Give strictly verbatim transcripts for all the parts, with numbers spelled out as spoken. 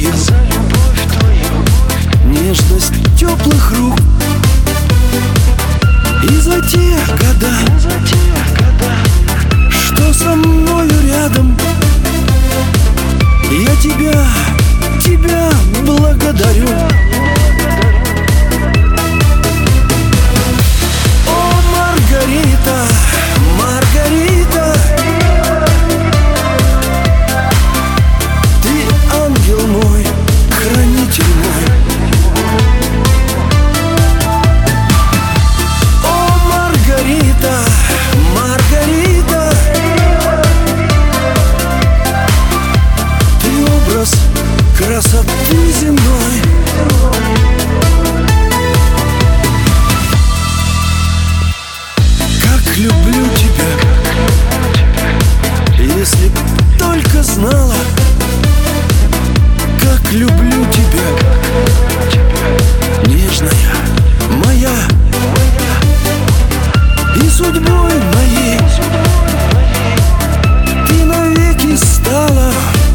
твою, нежность теплых рук. И за те года, что со мною рядом, я тебя, тебя благодарю. О, Маргарита, Маргарита, ты ангел мой, хранитель мой. О, Маргарита, Маргарита, ты образ красоты земной. Как люблю тебя, если б только знала, как люблю тебя, нежная моя. И судьбой моей ты навеки стала,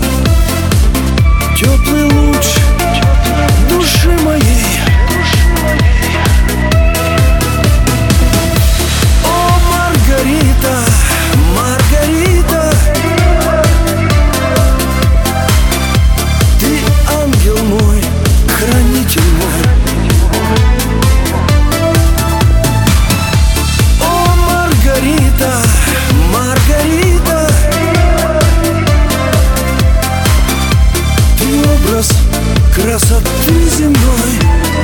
теплый луч души моей. О, Маргарита, Маргарита, ты ангел мой, хранитель мой. О, Маргарита, Маргарита, ты образ красоты земной.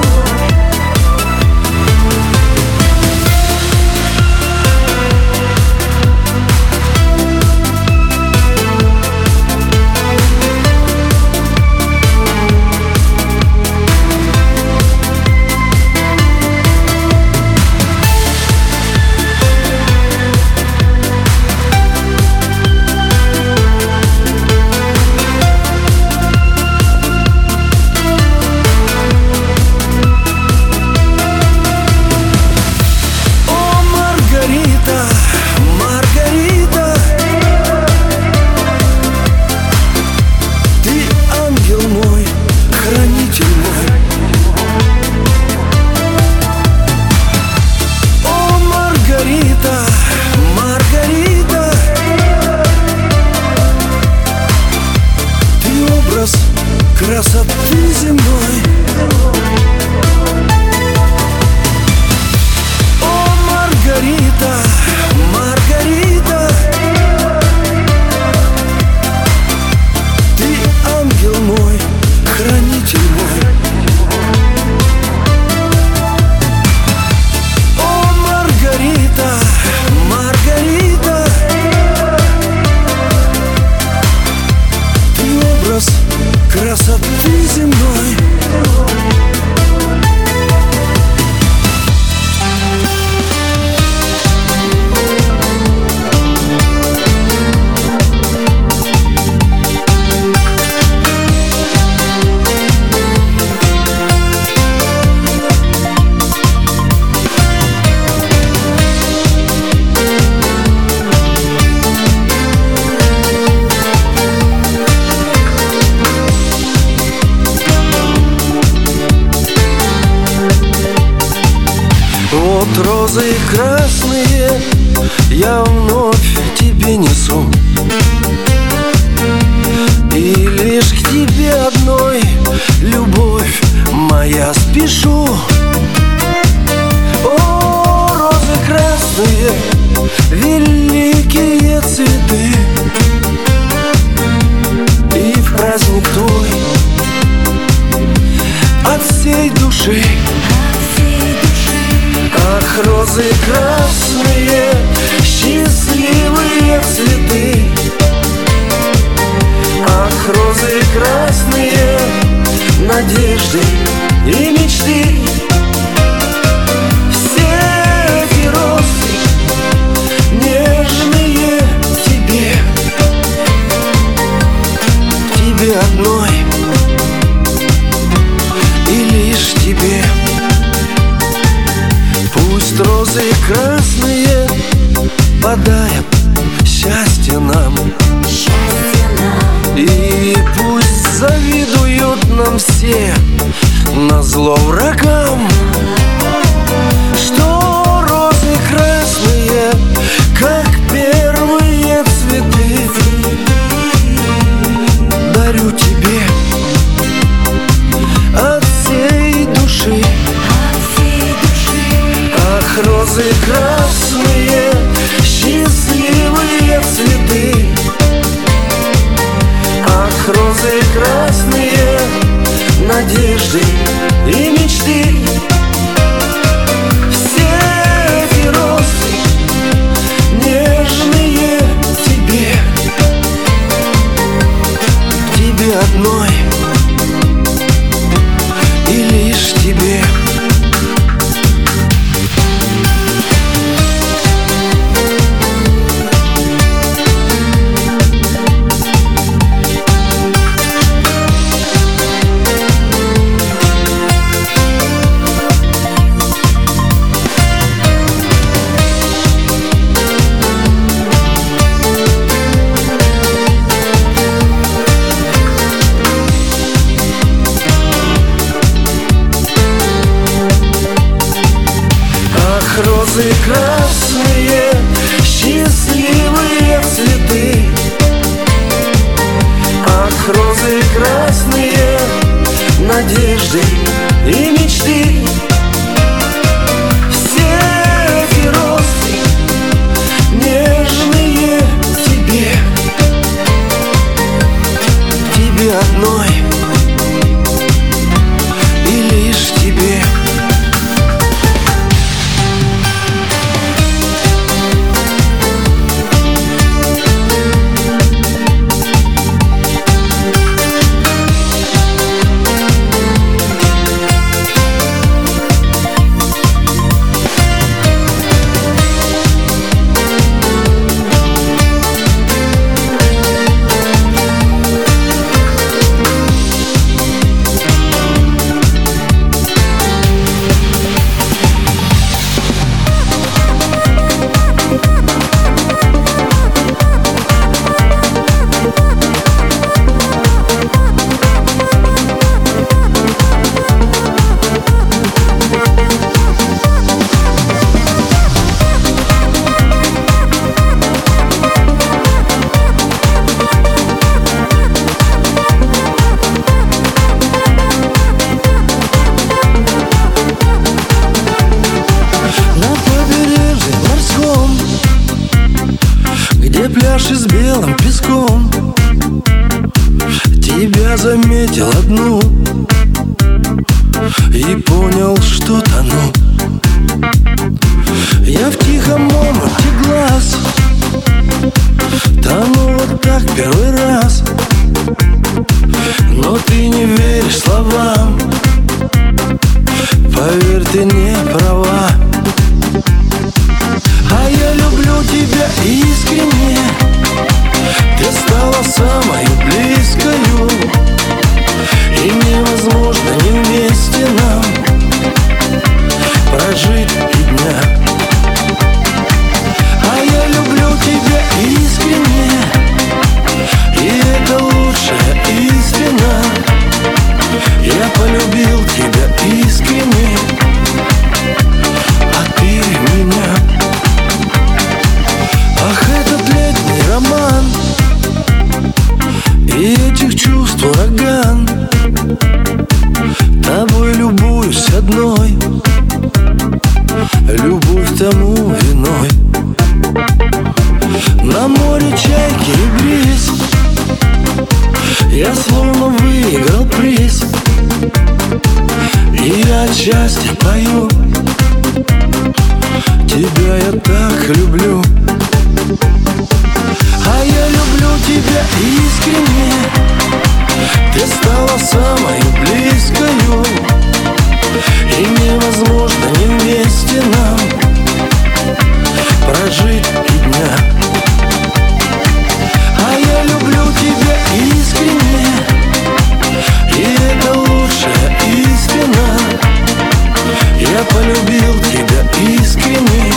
Красоты земной. О, Маргарита, Маргарита, ты ангел мой, хранитель мой. О, Маргарита, Маргарита, ты образ красоты земной. Вот розы красные я вновь тебе несу, и лишь к тебе одной, любовь моя, спешу. О, розы красные, великие цветы, и в праздник твой от всей души. Ах, розы красные, счастливые цветы. Ах, розы красные, надежды и мечты. Все эти розы нежные тебе, тебе одной и лишь тебе. Пусть розы красные подарят счастье нам, счастье нам. И пусть завидуют нам все назло врагам, что розы красные, как первые цветы, дарю тебе от всей души. Ах, розы красные, счастливые цветы. Ах, розы красные, надежды и мечты. Все эти розы нежные тебе, тебе одной и лишь тебе. Розы красные, счастливые цветы. Ах, розы красные, надежды и мечты. Все эти розы нежные тебе, тебе одной и лишь тебе. Пляж с белым песком, тебя заметил одну и понял, что тону. Я в тихом омуте глаз тону вот так первый раз. Но ты не веришь словам, поверь, ты не права. А я люблю тебя искренне, ты стала самой близкою, и невозможно не вместе нам прожить и дня. А я люблю тебя искренне, и это лучшая истина. Я полюбил тебя искренне, а ты меня. Ах, этот летний роман и этих чувств ураган, тобой любуюсь одной, любовь тому виной. На море чайки и бриз, я словно выиграл приз, и я от счастья пою, тебя я так люблю. А я люблю тебя искренне, ты стала самой близкою, и невозможно не вместе нам прожить и дня. А я люблю тебя искренне, и это лучшая истина. Я полюбил тебя искренне,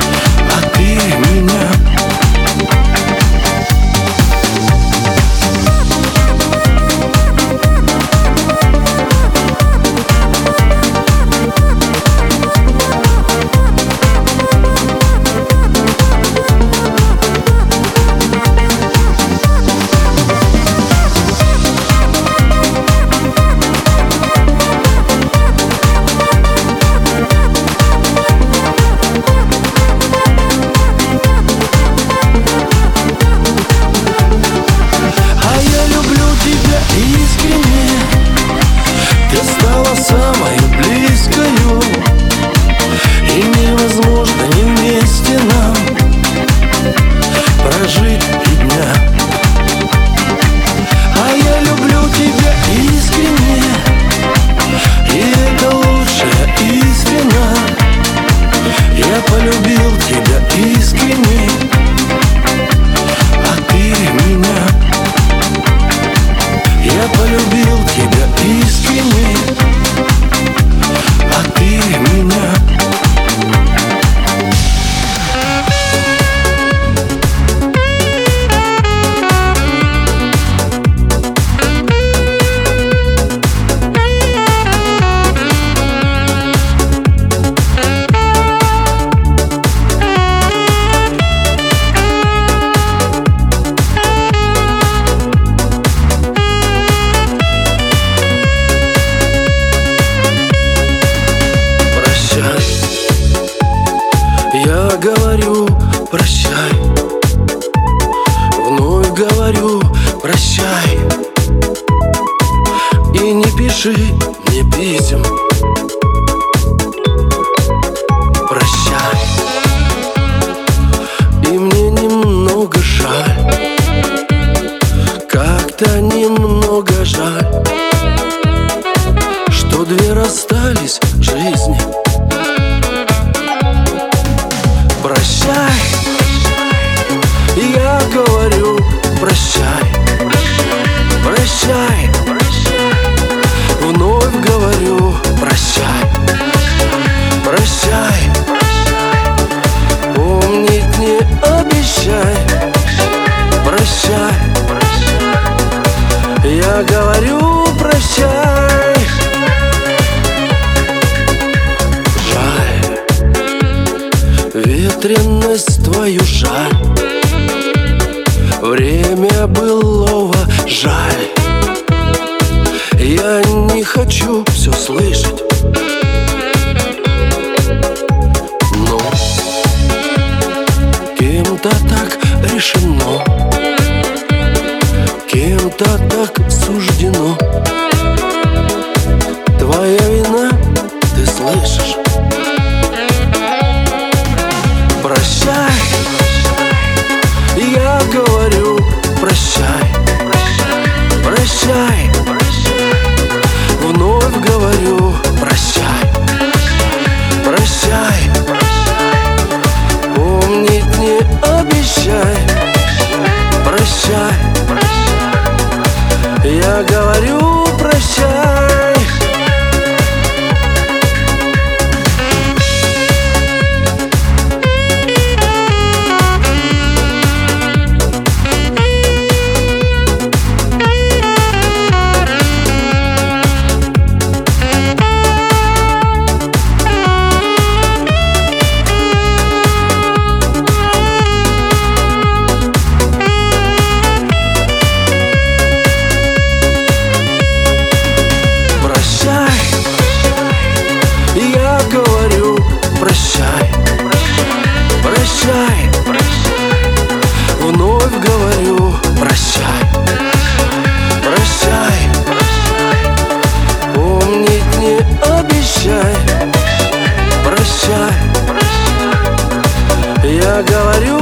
а ты меня. полюбил тебя искренне, а ты меня. Я говорю прощай, вновь говорю прощай. И не пиши мне писем, прощай. И мне немного жаль, как-то немного жаль, что две расстались в жизни. Прощай, я говорю прощай, прощай, вновь говорю прощай, прощай, помнить не обещай, прощай, я говорю прощай. Ветренность твою жаль, время былого жаль. Я не хочу все слышать, но кем-то так решено, кем-то так суждено. Твоя вина, ты слышишь? Прощай, я говорю прощай, прощай, вновь говорю прощай, прощай, помнить не обещай, прощай, я говорю прощай. Я говорю прощай, прощай, вновь говорю прощай, прощай, помнить не обещай, прощай, я говорю